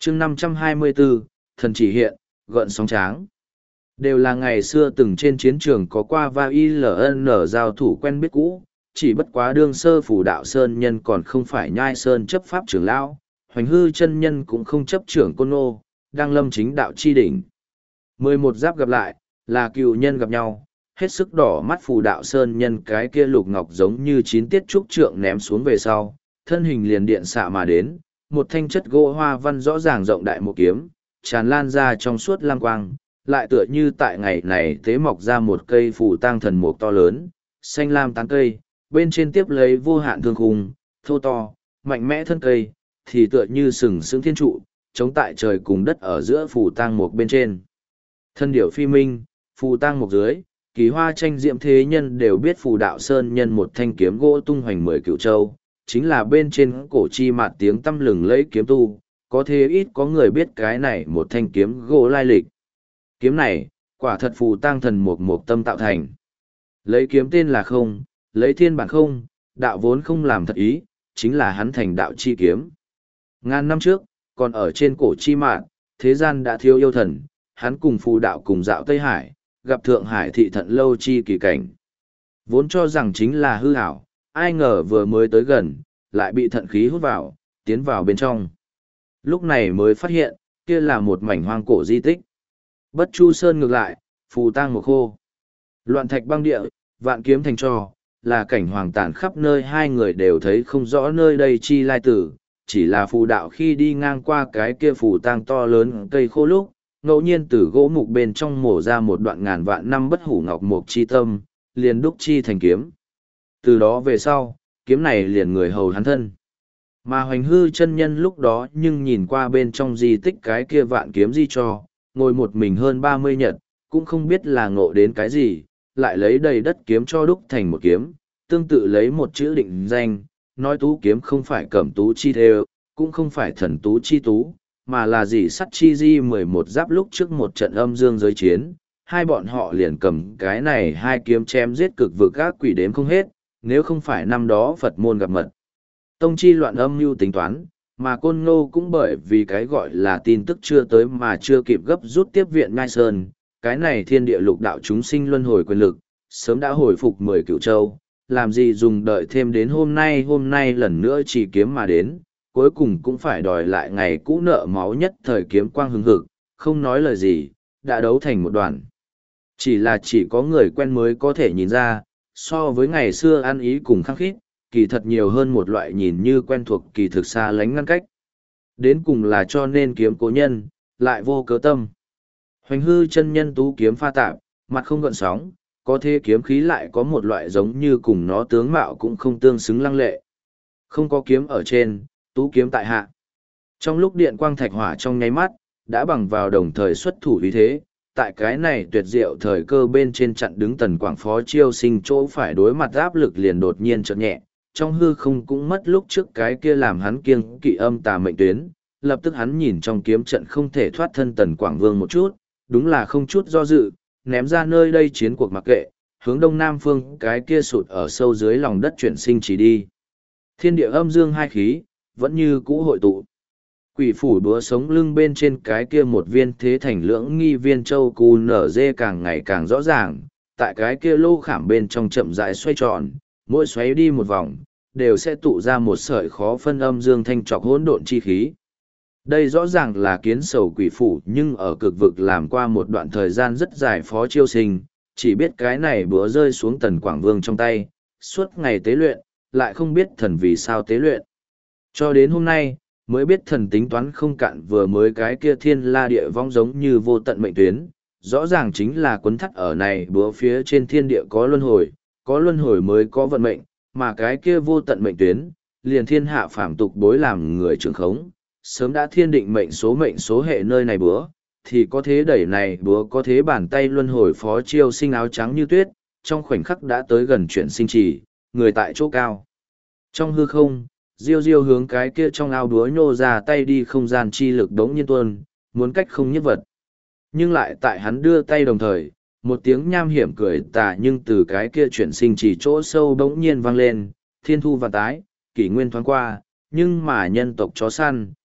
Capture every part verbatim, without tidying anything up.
chương năm trăm hai mươi bốn, thần chỉ hiện, gợn sóng tráng. Đều là ngày xưa từng trên chiến trường có qua và i lờ en giao thủ quen biết cũ, chỉ bất quá đương sơ phủ đạo sơn nhân còn không phải nhai sơn chấp pháp trưởng lão, hoành hư chân nhân cũng không chấp trưởng côn nô, đang lâm chính đạo chi đỉnh. Mười một giáp gặp lại, là cựu nhân gặp nhau, hết sức đỏ mắt phù đạo sơn nhân cái kia lục ngọc giống như chín tiết trúc trượng ném xuống về sau, thân hình liền điện xạ mà đến, một thanh chất gỗ hoa văn rõ ràng rộng đại một kiếm, tràn lan ra trong suốt lam quang, lại tựa như tại ngày này tế mọc ra một cây phù tang thần mục to lớn, xanh lam tán cây, bên trên tiếp lấy vô hạn thương khung, thô to, mạnh mẽ thân cây, thì tựa như sừng sững thiên trụ, chống tại trời cùng đất ở giữa phù tang mục bên trên. Thân điểu phi minh, phù tang mục dưới, kỳ hoa tranh diệm thế nhân đều biết phù đạo sơn nhân một thanh kiếm gỗ tung hoành mười cựu châu, chính là bên trên cổ chi mạt tiếng tăm lừng lẫy kiếm tu, có thế ít có người biết cái này một thanh kiếm gỗ lai lịch. Kiếm này, quả thật phù tang thần mục mục tâm tạo thành. Lấy kiếm tên là không, lấy thiên bản không, đạo vốn không làm thật ý, chính là hắn thành đạo chi kiếm. Ngàn năm trước, còn ở trên cổ chi mạn, thế gian đã thiếu yêu thần, hắn cùng phù đạo cùng dạo Tây Hải, gặp Thượng Hải thị thận lâu chi kỳ cảnh. Vốn cho rằng chính là hư ảo, ai ngờ vừa mới tới gần, lại bị thận khí hút vào, tiến vào bên trong. Lúc này mới phát hiện, kia là một mảnh hoang cổ di tích. Bất Chu Sơn ngược lại, phù tang một khô. Loạn thạch băng địa, vạn kiếm thành trò, là cảnh hoàng tàn khắp nơi hai người đều thấy không rõ nơi đây chi lai tử, chỉ là phù đạo khi đi ngang qua cái kia phù tang to lớn cây khô lúc, ngẫu nhiên từ gỗ mục bên trong mổ ra một đoạn ngàn vạn năm bất hủ ngọc mục chi tâm, liền đúc chi thành kiếm. Từ đó về sau, kiếm này liền người hầu hắn thân. Mà hoành hư chân nhân lúc đó nhưng nhìn qua bên trong di tích cái kia vạn kiếm di cho, ngồi một mình hơn ba mươi nhật, cũng không biết là ngộ đến cái gì, lại lấy đầy đất kiếm cho đúc thành một kiếm, tương tự lấy một chữ định danh, nói tú kiếm không phải cẩm tú chi thêu, cũng không phải thần tú chi tú, mà là gì sắt chi di mười một giáp lúc trước một trận âm dương giới chiến, hai bọn họ liền cầm cái này hai kiếm chém giết cực vực các quỷ đếm không hết, nếu không phải năm đó Phật môn gặp mật. Tông chi loạn âm mưu tính toán, mà Côn Ngô cũng bởi vì cái gọi là tin tức chưa tới mà chưa kịp gấp rút tiếp viện Ngai Sơn, cái này thiên địa lục đạo chúng sinh luân hồi quyền lực, sớm đã hồi phục mười cửu châu, làm gì dùng đợi thêm đến hôm nay hôm nay lần nữa chỉ kiếm mà đến, cuối cùng cũng phải đòi lại ngày cũ nợ máu nhất thời kiếm quang hứng hực, không nói lời gì, đã đấu thành một đoàn. Chỉ là chỉ có người quen mới có thể nhìn ra, so với ngày xưa ăn ý cùng khăng khít, kỳ thật nhiều hơn một loại nhìn như quen thuộc kỳ thực xa lánh ngăn cách. Đến cùng là cho nên kiếm cố nhân, lại vô cớ tâm. Hoành hư chân nhân tú kiếm pha tạp, mặt không gợn sóng, có thế kiếm khí lại có một loại giống như cùng nó tướng mạo cũng không tương xứng lăng lệ. Không có kiếm ở trên, tú kiếm tại hạ. Trong lúc điện quang thạch hỏa trong nháy mắt, đã bằng vào đồng thời xuất thủ vì thế, tại cái này tuyệt diệu thời cơ bên trên chặn đứng tần quảng phó chiêu sinh chỗ phải đối mặt áp lực liền đột nhiên chợt nhẹ, trong hư không cũng mất lúc trước cái kia làm hắn kiêng kỵ âm tà mệnh tuyến, lập tức hắn nhìn trong kiếm trận không thể thoát thân tần quảng vương một chút, đúng là không chút do dự, ném ra nơi đây chiến cuộc mặc kệ, hướng đông nam phương cái kia sụt ở sâu dưới lòng đất chuyển sinh chỉ đi. Thiên địa âm dương hai khí, vẫn như cũ hội tụ. Quỷ phủ đúa sống lưng bên trên cái kia một viên thế thành lưỡng nghi viên châu cù nở dê càng ngày càng rõ ràng, tại cái kia lô khảm bên trong chậm rãi xoay tròn, mỗi xoáy đi một vòng, đều sẽ tụ ra một sợi khó phân âm dương thanh trọc hỗn độn chi khí. Đây rõ ràng là kiến sầu quỷ phủ nhưng ở cực vực làm qua một đoạn thời gian rất dài phó chiêu sinh, chỉ biết cái này bữa rơi xuống tần quảng vương trong tay, suốt ngày tế luyện, lại không biết thần vì sao tế luyện. Cho đến hôm nay, mới biết thần tính toán không cạn vừa mới cái kia thiên la địa vong giống như vô tận mệnh tuyến, rõ ràng chính là quấn thắt ở này bữa phía trên thiên địa có luân hồi, có luân hồi mới có vận mệnh, mà cái kia vô tận mệnh tuyến, liền thiên hạ phàm tục bối làm người trưởng khống, sớm đã thiên định mệnh số mệnh số hệ nơi này bữa, thì có thế đẩy này bữa có thế bàn tay luân hồi phó chiêu sinh áo trắng như tuyết, trong khoảnh khắc đã tới gần chuyện sinh trì, người tại chỗ cao. Trong hư không, Diêu Diêu hướng cái kia trong ao đúa nhô ra tay đi không gian chi lực đống nhiên tuôn, muốn cách không nhất vật. Nhưng lại tại hắn đưa tay đồng thời, một tiếng nham hiểm cười tà nhưng từ cái kia chuyển sinh chỉ chỗ sâu bỗng nhiên vang lên, thiên thu và tái, kỷ nguyên thoáng qua, nhưng mà nhân tộc chó săn,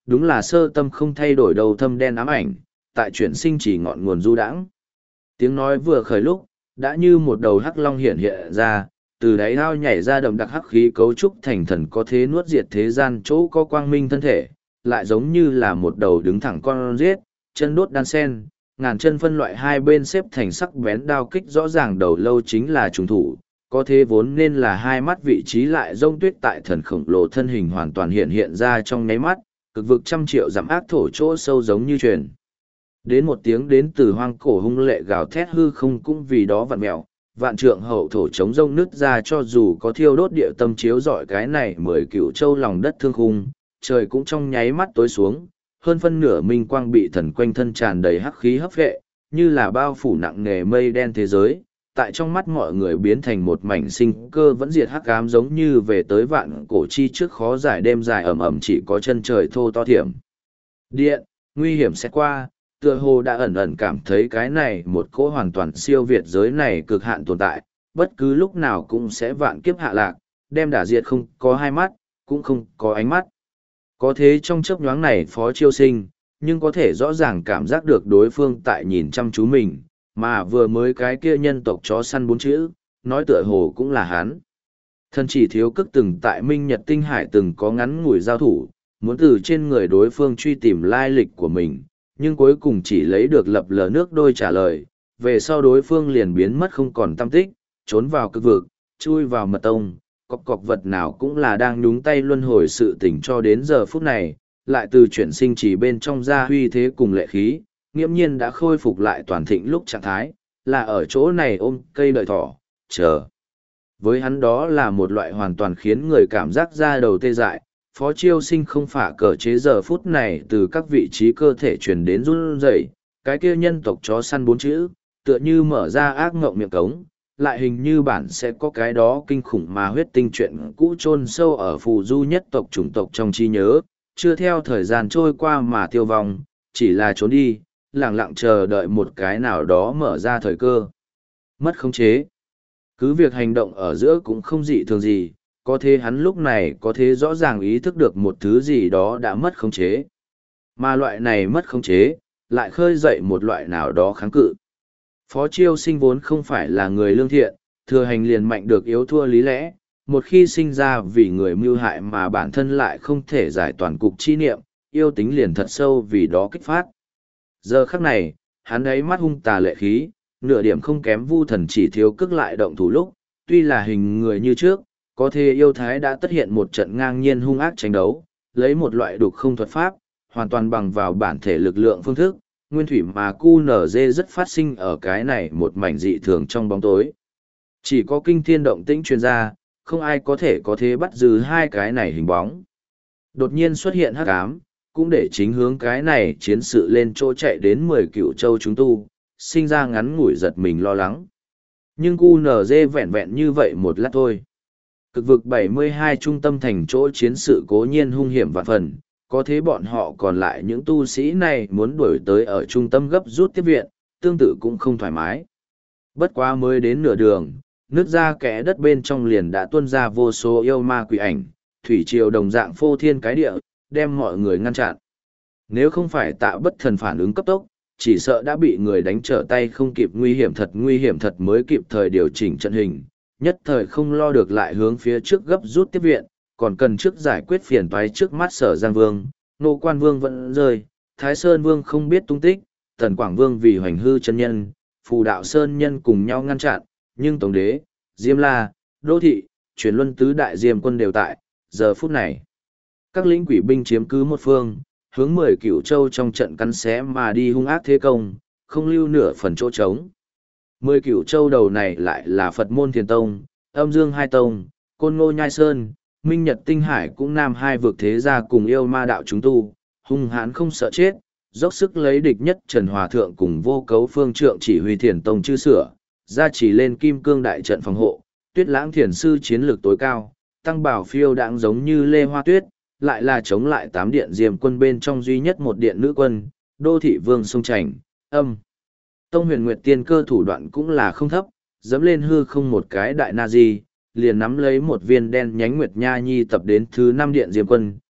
đúng là sơ tâm không thay đổi đầu thâm đen ám ảnh, tại chuyển sinh chỉ ngọn nguồn du đãng. Tiếng nói vừa khởi lúc, đã như một đầu hắc long hiện hiện ra, từ đáy ao nhảy ra đậm đặc hắc khí cấu trúc thành thần có thế nuốt diệt thế gian chỗ có quang minh thân thể, lại giống như là một đầu đứng thẳng con riết, chân đốt đan sen, ngàn chân phân loại hai bên xếp thành sắc bén đao kích rõ ràng đầu lâu chính là trùng thủ, có thế vốn nên là hai mắt vị trí lại rông tuyết tại thần khổng lồ thân hình hoàn toàn hiện hiện ra trong nháy mắt, cực vực trăm triệu dặm ác thổ chỗ sâu giống như truyền. Đến một tiếng đến từ hoang cổ hung lệ gào thét hư không cũng vì đó vặn mẹo, vạn trượng hậu thổ chống rông nứt ra cho dù có thiêu đốt địa tâm chiếu rọi cái này mười cựu châu lòng đất thương khung, trời cũng trong nháy mắt tối xuống, hơn phân nửa minh quang bị thần quanh thân tràn đầy hắc khí hấp vệ, như là bao phủ nặng nề mây đen thế giới, tại trong mắt mọi người biến thành một mảnh sinh cơ vẫn diệt hắc ám giống như về tới vạn cổ chi trước khó giải đêm dài ẩm ẩm chỉ có chân trời thô to thiểm. Điện, nguy hiểm sẽ qua, tựa hồ đã ẩn ẩn cảm thấy cái này một cỗ hoàn toàn siêu việt giới này cực hạn tồn tại, bất cứ lúc nào cũng sẽ vạn kiếp hạ lạc, đem đả diệt không có hai mắt, cũng không có ánh mắt. Có thế trong chớp nhoáng này Phó Chiêu Sinh, nhưng có thể rõ ràng cảm giác được đối phương tại nhìn chăm chú mình, mà vừa mới cái kia nhân tộc chó săn bốn chữ, nói tựa hồ cũng là hắn. Thân chỉ thiếu cức từng tại Minh Nhật Tinh Hải từng có ngắn ngủi giao thủ, muốn từ trên người đối phương truy tìm lai lịch của mình, nhưng cuối cùng chỉ lấy được lập lờ nước đôi trả lời, về sau đối phương liền biến mất không còn tâm tích, trốn vào cực vực, chui vào mật tông, cọc cọc vật nào cũng là đang nhúng tay luân hồi sự tình cho đến giờ phút này, lại từ chuyển sinh chỉ bên trong ra huy thế cùng lệ khí, nghiễm nhiên đã khôi phục lại toàn thịnh lúc trạng thái, là ở chỗ này ôm cây đợi thỏ, chờ. Với hắn đó là một loại hoàn toàn khiến người cảm giác ra đầu tê dại, Phó Chiêu Sinh không phả cờ chế giờ phút này từ các vị trí cơ thể truyền đến run rẩy, cái kia nhân tộc chó săn bốn chữ, tựa như mở ra ác ngộng miệng cống, lại hình như bản sẽ có cái đó kinh khủng mà huyết tinh chuyện cũ chôn sâu ở phù du nhất tộc chủng tộc trong trí nhớ, chưa theo thời gian trôi qua mà tiêu vong, chỉ là trốn đi, lặng lặng chờ đợi một cái nào đó mở ra thời cơ. Mất khống chế. Cứ việc hành động ở giữa cũng không dị thường gì, có thế hắn lúc này có thế rõ ràng ý thức được một thứ gì đó đã mất khống chế. Mà loại này mất khống chế, lại khơi dậy một loại nào đó kháng cự. Phó Chiêu Sinh vốn không phải là người lương thiện, thừa hành liền mạnh được yếu thua lý lẽ, một khi sinh ra vì người mưu hại mà bản thân lại không thể giải toàn cục chi niệm, yêu tính liền thật sâu vì đó kích phát. Giờ khắc này, hắn ấy mắt hung tà lệ khí, nửa điểm không kém Vu Thần chỉ thiếu cước lại động thủ lúc, tuy là hình người như trước, có thể yêu thái đã tất hiện một trận ngang nhiên hung ác tranh đấu, lấy một loại đục không thuật pháp, hoàn toàn bằng vào bản thể lực lượng phương thức, nguyên thủy mà cu nở dê rất phát sinh ở cái này một mảnh dị thường trong bóng tối. Chỉ có kinh thiên động tĩnh truyền ra, không ai có thể có thế bắt giữ hai cái này hình bóng. Đột nhiên xuất hiện hắc ám, cũng để chính hướng cái này chiến sự lên chỗ chạy đến mười cựu châu chúng tu, sinh ra ngắn ngủi giật mình lo lắng. Nhưng cu nở dê vẹn vẹn như vậy một lát thôi. Cực vực bảy mươi hai trung tâm thành chỗ chiến sự cố nhiên hung hiểm vạn phần, có thế bọn họ còn lại những tu sĩ này muốn đuổi tới ở trung tâm gấp rút tiếp viện, tương tự cũng không thoải mái. Bất quá mới đến nửa đường, nước ra kẽ đất bên trong liền đã tuôn ra vô số yêu ma quỷ ảnh, thủy triều đồng dạng phô thiên cái địa, đem mọi người ngăn chặn. Nếu không phải tạ bất thần phản ứng cấp tốc, chỉ sợ đã bị người đánh trở tay không kịp nguy hiểm thật nguy hiểm thật mới kịp thời điều chỉnh trận hình, nhất thời không lo được lại hướng phía trước gấp rút tiếp viện, còn cần trước giải quyết phiền toái trước mắt Sở Giang Vương, Nô Quan Vương vẫn rơi, Thái Sơn Vương không biết tung tích, Tần Quảng Vương vì hoành hư chân nhân, Phù Đạo Sơn nhân cùng nhau ngăn chặn, nhưng Tổng đế, Diêm La, Đô Thị, Truyền Luân tứ đại Diêm quân đều tại, giờ phút này. Các lĩnh quỷ binh chiếm cứ một phương, hướng mười cửu châu trong trận cắn xé mà đi hung ác thế công, không lưu nửa phần chỗ trống. Mười cửu châu đầu này lại là Phật môn Thiền Tông, Âm Dương Hai Tông, Côn Ngô Nhai Sơn, Minh Nhật Tinh Hải cũng nam hai vực thế gia cùng yêu ma đạo chúng tu, hung hãn không sợ chết, dốc sức lấy địch nhất Trần Hòa Thượng cùng vô cấu phương trượng chỉ huy Thiền Tông chư sửa, gia chỉ lên kim cương đại trận phòng hộ, Tuyết Lãng Thiền Sư chiến lược tối cao, Tăng Bảo Phiêu đãng giống như Lê Hoa Tuyết, lại là chống lại tám điện Diêm quân bên trong duy nhất một điện nữ quân, Đô Thị Vương Sông Trành, Âm. Tông Huyền Nguyệt Tiên cơ thủ đoạn cũng là không thấp, dẫm lên hư không một cái đại na di, liền nắm lấy một viên đen nhánh Nguyệt Nha Nhi tập đến thứ năm điện Diêm quân,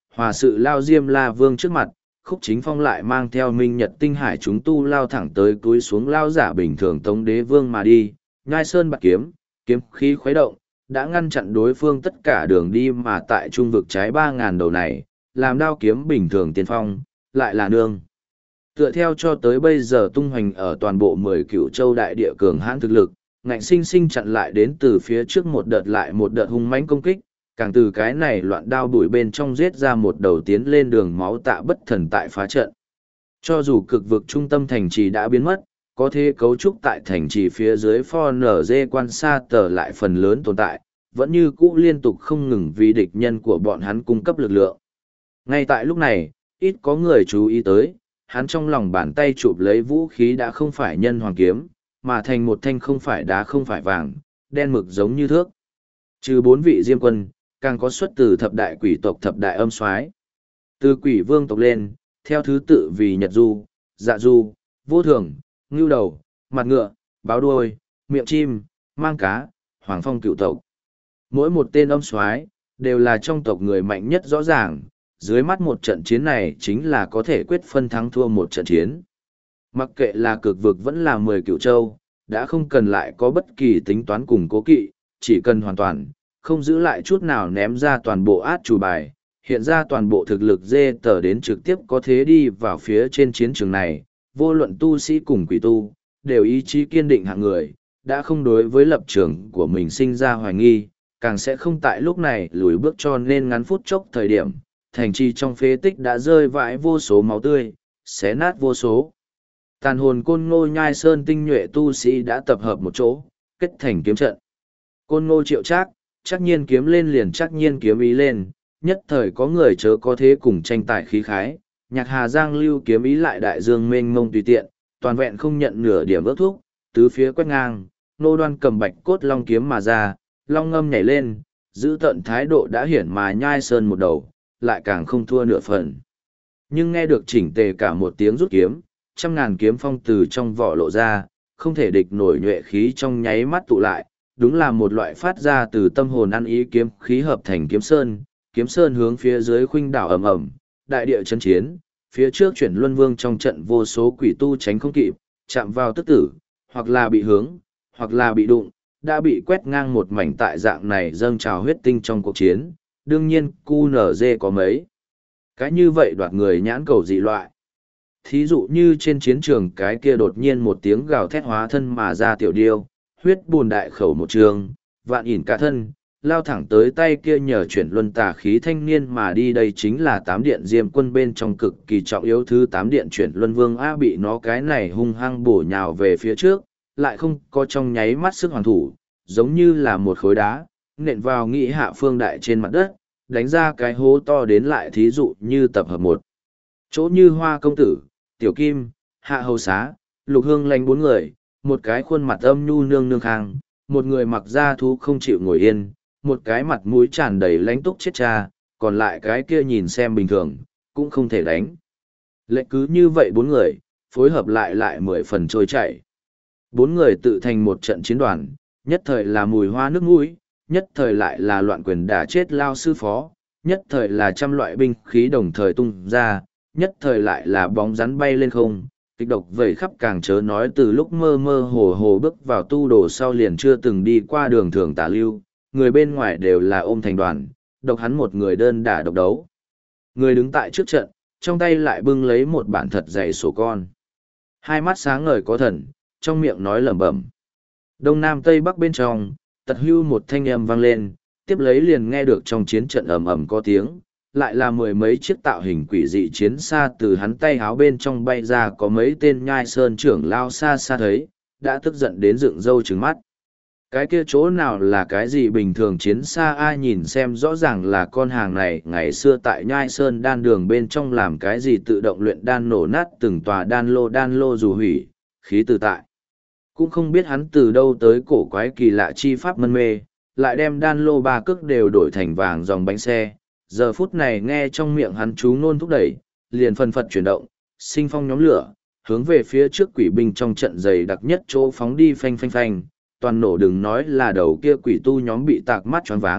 hòa sự lao Diêm La Vương trước mặt, Khúc Chính Phong lại mang theo Minh Nhật Tinh Hải chúng tu lao thẳng tới túi xuống lao giả bình thường Tống Đế Vương mà đi, nhai sơn bạc kiếm, kiếm khí khuấy động, đã ngăn chặn đối phương tất cả đường đi mà tại trung vực trái ba ngàn đầu này, làm đao kiếm bình thường tiên phong, lại là nương. Tựa theo cho tới bây giờ tung hoành ở toàn bộ mười cửu châu đại địa cường hãn thực lực, ngạnh sinh sinh chặn lại đến từ phía trước một đợt lại một đợt hung mãnh công kích, càng từ cái này loạn đao đuổi bên trong giết ra một đầu tiến lên đường máu tạ bất thần tại phá trận. Cho dù cực vực trung tâm thành trì đã biến mất, có thể cấu trúc tại thành trì phía dưới pho nở dê quan xa tờ lại phần lớn tồn tại, vẫn như cũ liên tục không ngừng vì địch nhân của bọn hắn cung cấp lực lượng. Ngay tại lúc này, ít có người chú ý tới, hắn trong lòng bàn tay chụp lấy vũ khí đã không phải nhân hoàng kiếm, mà thành một thanh không phải đá không phải vàng, đen mực giống như thước. Trừ bốn vị diêm quân, càng có xuất từ thập đại quỷ tộc thập đại âm soái. Từ quỷ vương tộc lên, theo thứ tự vì Nhật Du, Dạ Du, Vô Thường, Ngưu Đầu, Mặt Ngựa, Báo Đuôi, Miệng Chim, Mang Cá, Hoàng Phong cựu tộc. Mỗi một tên âm soái đều là trong tộc người mạnh nhất rõ ràng, dưới mắt một trận chiến này chính là có thể quyết phân thắng thua một trận chiến. Mặc kệ là cực vực vẫn là mười cựu châu, đã không cần lại có bất kỳ tính toán cùng cố kỵ, chỉ cần hoàn toàn, không giữ lại chút nào ném ra toàn bộ át chủ bài, hiện ra toàn bộ thực lực dê tờ đến trực tiếp có thế đi vào phía trên chiến trường này, vô luận tu sĩ cùng quỷ tu, đều ý chí kiên định hạng người, đã không đối với lập trường của mình sinh ra hoài nghi, càng sẽ không tại lúc này lùi bước cho nên ngắn phút chốc thời điểm, thành trì trong phế tích đã rơi vãi vô số máu tươi, xé nát vô số. Tàn hồn côn ngô nhai sơn tinh nhuệ tu sĩ đã tập hợp một chỗ, kết thành kiếm trận. Côn ngô triệu trác, chắc nhiên kiếm lên liền chắc nhiên kiếm ý lên, nhất thời có người chớ có thế cùng tranh tài khí khái, nhạc hà giang lưu kiếm ý lại đại dương mênh mông tùy tiện, toàn vẹn không nhận nửa điểm ước thúc, tứ phía quét ngang, nô đoan cầm bạch cốt long kiếm mà ra, long ngâm nhảy lên, giữ tận thái độ đã hiển mà nhai sơn một đầu, lại càng không thua nửa phần. Nhưng nghe được chỉnh tề cả một tiếng rút kiếm, trăm ngàn kiếm phong từ trong vỏ lộ ra, không thể địch nổi nhuệ khí trong nháy mắt tụ lại, đúng là một loại phát ra từ tâm hồn ăn ý kiếm khí hợp thành kiếm sơn, kiếm sơn hướng phía dưới khuynh đảo ầm ầm, đại địa chấn chiến, phía trước chuyển luân vương trong trận vô số quỷ tu tránh không kịp, chạm vào tức tử, hoặc là bị hướng, hoặc là bị đụng, đã bị quét ngang một mảnh tại dạng này dâng trào huyết tinh trong cuộc chiến, đương nhiên cu nở dê có mấy. Cái như vậy đoạt người nhãn cầu dị loại. Thí dụ như trên chiến trường cái kia đột nhiên một tiếng gào thét hóa thân mà ra tiểu điêu, huyết bùn đại khẩu một trường, vạn ỉn cả thân, lao thẳng tới tay kia nhờ chuyển luân tà khí thanh niên mà đi đây chính là tám điện diêm quân bên trong cực kỳ trọng yếu thứ tám điện chuyển luân vương A bị nó cái này hung hăng bổ nhào về phía trước, lại không có trong nháy mắt sức hoàn thủ, giống như là một khối đá, nện vào nghị hạ phương đại trên mặt đất, đánh ra cái hố to đến lại thí dụ như tập hợp một. Chỗ như hoa công tử, tiểu kim, hạ hầu xá, lục hương lánh bốn người, một cái khuôn mặt âm nhu nương nương khang, một người mặc da thú không chịu ngồi yên, một cái mặt mũi tràn đầy lánh túc chết cha, còn lại cái kia nhìn xem bình thường, cũng không thể đánh. Lệnh cứ như vậy bốn người, phối hợp lại lại mười phần trôi chảy. Bốn người tự thành một trận chiến đoàn, nhất thời là mùi hoa nước mũi, nhất thời lại là loạn quyền đả chết lao sư phó, nhất thời là trăm loại binh khí đồng thời tung ra, nhất thời lại là bóng rắn bay lên không, kịch độc vẩy khắp càng chớ nói từ lúc mơ mơ hồ hồ bước vào tu đồ sau liền chưa từng đi qua đường thường tả lưu, người bên ngoài đều là ôm thành đoàn, độc hắn một người đơn đả độc đấu. Người đứng tại trước trận, trong tay lại bưng lấy một bản thật dày sổ con. Hai mắt sáng ngời có thần, trong miệng nói lẩm bẩm. Đông Nam Tây Bắc bên trong, tật hưu một thanh âm vang lên, tiếp lấy liền nghe được trong chiến trận ầm ầm có tiếng, lại là mười mấy chiếc tạo hình quỷ dị chiến xa từ hắn tay háo bên trong bay ra có mấy tên nhai sơn trưởng lao xa xa thấy, đã tức giận đến dựng râu trừng mắt. Cái kia chỗ nào là cái gì bình thường chiến xa ai nhìn xem rõ ràng là con hàng này ngày xưa tại nhai sơn đan đường bên trong làm cái gì tự động luyện đan nổ nát từng tòa đan lô đan lô dù hủy, khí tự tại. Cũng không biết hắn từ đâu tới cổ quái kỳ lạ chi pháp mân mê, lại đem đan lô ba cước đều đổi thành vàng dòng bánh xe. Giờ phút này nghe trong miệng hắn chú nôn thúc đẩy, liền phân phật chuyển động, sinh phong nhóm lửa, hướng về phía trước quỷ binh trong trận dày đặc nhất chỗ phóng đi phanh phanh phanh, toàn nổ đừng nói là đầu kia quỷ tu nhóm bị tạc mắt choáng váng,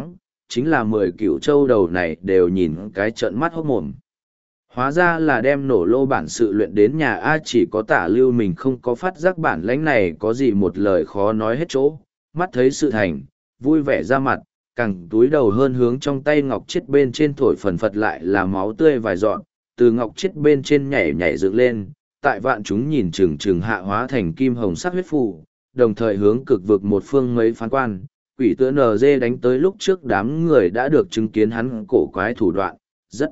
chính là mười cựu châu đầu này đều nhìn cái trợn mắt hốc mồm. Hóa ra là đem nổ lô bản sự luyện đến nhà A, chỉ có Tả Lưu mình không có phát giác bản lãnh này có gì một lời khó nói hết chỗ, mắt thấy sự thành, vui vẻ ra mặt, càng túi đầu hơn hướng trong tay ngọc chiết bên trên thổi phần phật lại là máu tươi vài dọn, từ ngọc chiết bên trên nhảy nhảy dựng lên, tại vạn chúng nhìn chừng chừng hạ hóa thành kim hồng sắc huyết phù, đồng thời hướng cực vực một phương mấy phán quan, quỷ tựa nờ dê đánh tới lúc trước đám người đã được chứng kiến hắn cổ quái thủ đoạn, rất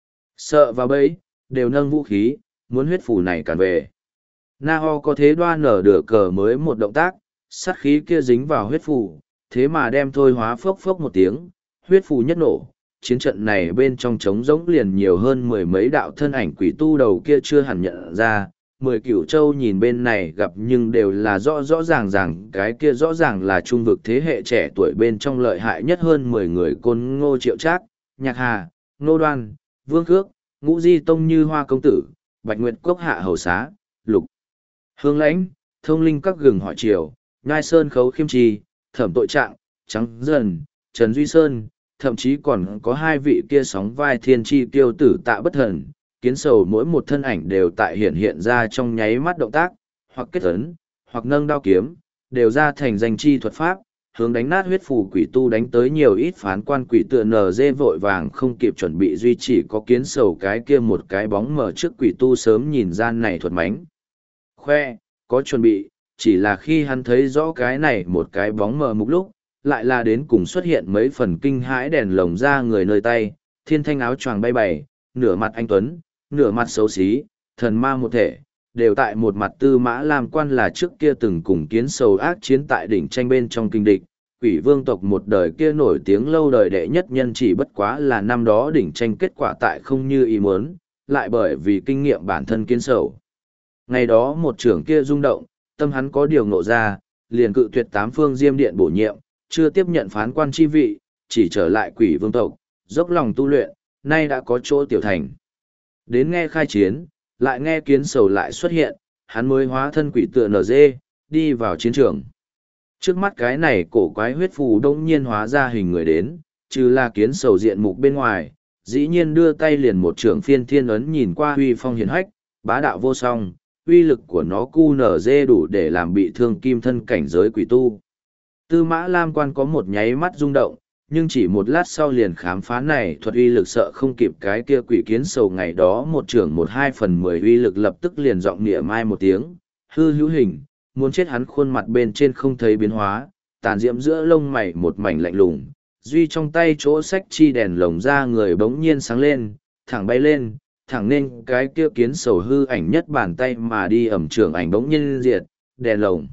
sợ vào bẫy, đều nâng vũ khí, muốn huyết phù này cản về. Na Ho có thế đoan nở đửa cờ mới một động tác, sát khí kia dính vào huyết phù, thế mà đem thôi hóa phốc phốc một tiếng, huyết phù nhất nổ. Chiến trận này bên trong trống rỗng liền nhiều hơn mười mấy đạo thân ảnh quỷ tu đầu kia chưa hẳn nhận ra, mười cửu châu nhìn bên này gặp nhưng đều là rõ rõ ràng ràng, cái kia rõ ràng là trung vực thế hệ trẻ tuổi bên trong lợi hại nhất hơn mười người Côn Ngô Triệu Trác, Nhạc Hà, Ngô Đoan, Vương Khước, Ngũ Di Tông Như Hoa Công Tử, Bạch Nguyệt Cốc Hạ Hầu Xá, Lục Hương Lãnh, Thông Linh Các Gừng Hỏi Triều, Nhai Sơn Khấu Khiêm Trì, Thẩm Tội Trạng, Trắng Dần, Trần Duy Sơn, thậm chí còn có hai vị kia sóng vai thiên tri tiêu tử Tạ Bất Thần, Kiến Sầu, mỗi một thân ảnh đều tại hiện hiện ra trong nháy mắt động tác, hoặc kết ấn, hoặc nâng đao kiếm, đều ra thành danh chi thuật pháp, hướng đánh nát huyết phù quỷ tu đánh tới nhiều ít phán quan quỷ tựa nờ dê vội vàng không kịp chuẩn bị duy chỉ có Kiến Sầu cái kia một cái bóng mở trước quỷ tu sớm nhìn gian này thuật mánh. Khoe, có chuẩn bị, chỉ là khi hắn thấy rõ cái này một cái bóng mờ mục lúc, lại là đến cùng xuất hiện mấy phần kinh hãi đèn lồng ra người nơi tay, thiên thanh áo choàng bay bày, nửa mặt anh tuấn, nửa mặt xấu xí, thần ma một thể, đều tại một mặt Tư Mã Lam quan là trước kia từng cùng Kiến Sầu ác chiến tại đỉnh tranh bên trong kinh địch, quỷ vương tộc một đời kia nổi tiếng lâu đời đệ nhất nhân chỉ bất quá là năm đó đỉnh tranh kết quả tại không như ý muốn, lại bởi vì kinh nghiệm bản thân Kiến Sầu. Ngày đó một trưởng kia rung động, tâm hắn có điều ngộ ra, liền cự tuyệt tám phương diêm điện bổ nhiệm, chưa tiếp nhận phán quan chi vị, chỉ trở lại quỷ vương tộc, dốc lòng tu luyện, nay đã có chỗ tiểu thành. Đến nghe khai chiến, lại nghe Kiến Sầu lại xuất hiện, hắn mới hóa thân quỷ tựa nở dê, đi vào chiến trường. Trước mắt cái này cổ quái huyết phù đông nhiên hóa ra hình người đến, trừ là Kiến Sầu diện mục bên ngoài, dĩ nhiên đưa tay liền một trưởng phiên thiên ấn nhìn qua huy phong hiển hách, bá đạo vô song, uy lực của nó cu nở dê đủ để làm bị thương kim thân cảnh giới quỷ tu. Tư Mã Lam quan có một nháy mắt rung động, nhưng chỉ một lát sau liền khám phá này thuật uy lực sợ không kịp cái kia quỷ Kiến Sầu ngày đó một trưởng một hai phần mười uy lực lập tức liền giọng nịa mai một tiếng, hư hữu hình, muốn chết hắn khuôn mặt bên trên không thấy biến hóa, tàn diễm giữa lông mày một mảnh lạnh lùng, duy trong tay chỗ sách chi đèn lồng ra người bỗng nhiên sáng lên, thẳng bay lên, thẳng nên cái kia Kiến Sầu hư ảnh nhất bàn tay mà đi ẩm trưởng ảnh bỗng nhiên diệt, đèn lồng.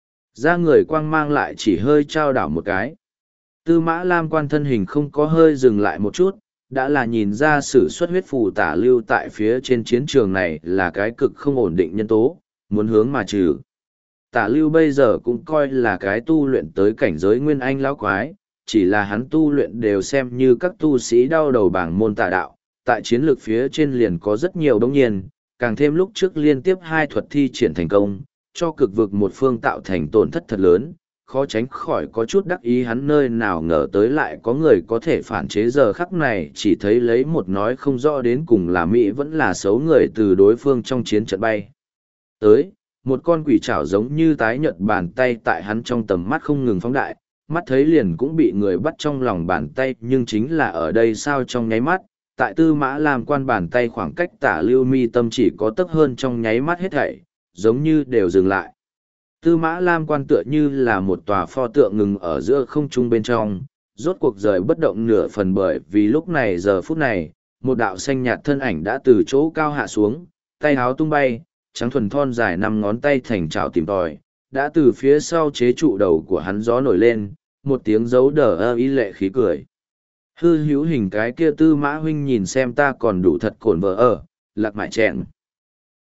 Ra người quang mang lại chỉ hơi trao đảo một cái. Tư Mã Lam quan thân hình không có hơi dừng lại một chút, đã là nhìn ra sử xuất huyết phù Tả Lưu tại phía trên chiến trường này là cái cực không ổn định nhân tố, muốn hướng mà trừ. Tả Lưu bây giờ cũng coi là cái tu luyện tới cảnh giới nguyên anh lão quái, chỉ là hắn tu luyện đều xem như các tu sĩ đau đầu bảng môn tà đạo, tại chiến lược phía trên liền có rất nhiều đống nhiên, càng thêm lúc trước liên tiếp hai thuật thi triển thành công, cho cực vực một phương tạo thành tổn thất thật lớn, khó tránh khỏi có chút đắc ý hắn nơi nào ngờ tới lại có người có thể phản chế giờ khắc này chỉ thấy lấy một nói không rõ đến cùng là Mỹ vẫn là xấu người từ đối phương trong chiến trận bay. Tới, một con quỷ trảo giống như tái nhợt bàn tay tại hắn trong tầm mắt không ngừng phóng đại, mắt thấy liền cũng bị người bắt trong lòng bàn tay nhưng chính là ở đây sao trong nháy mắt, tại Tư Mã Lam quan bàn tay khoảng cách Tả Lưu mi tâm chỉ có tấc hơn trong nháy mắt hết thảy, giống như đều dừng lại. Tư Mã Lam quan tựa như là một tòa pho tượng ngừng ở giữa không trung bên trong, rốt cuộc rời bất động nửa phần bởi vì lúc này giờ phút này, một đạo xanh nhạt thân ảnh đã từ chỗ cao hạ xuống, tay háo tung bay, trắng thuần thon dài năm ngón tay thành trào tìm tòi, đã từ phía sau chế trụ đầu của hắn gió nổi lên, một tiếng dấu đờ ơ ý lệ khí cười. Hư hữu hình cái kia Tư Mã huynh nhìn xem ta còn đủ thật cổn vợ ở, lạc mại chẹn.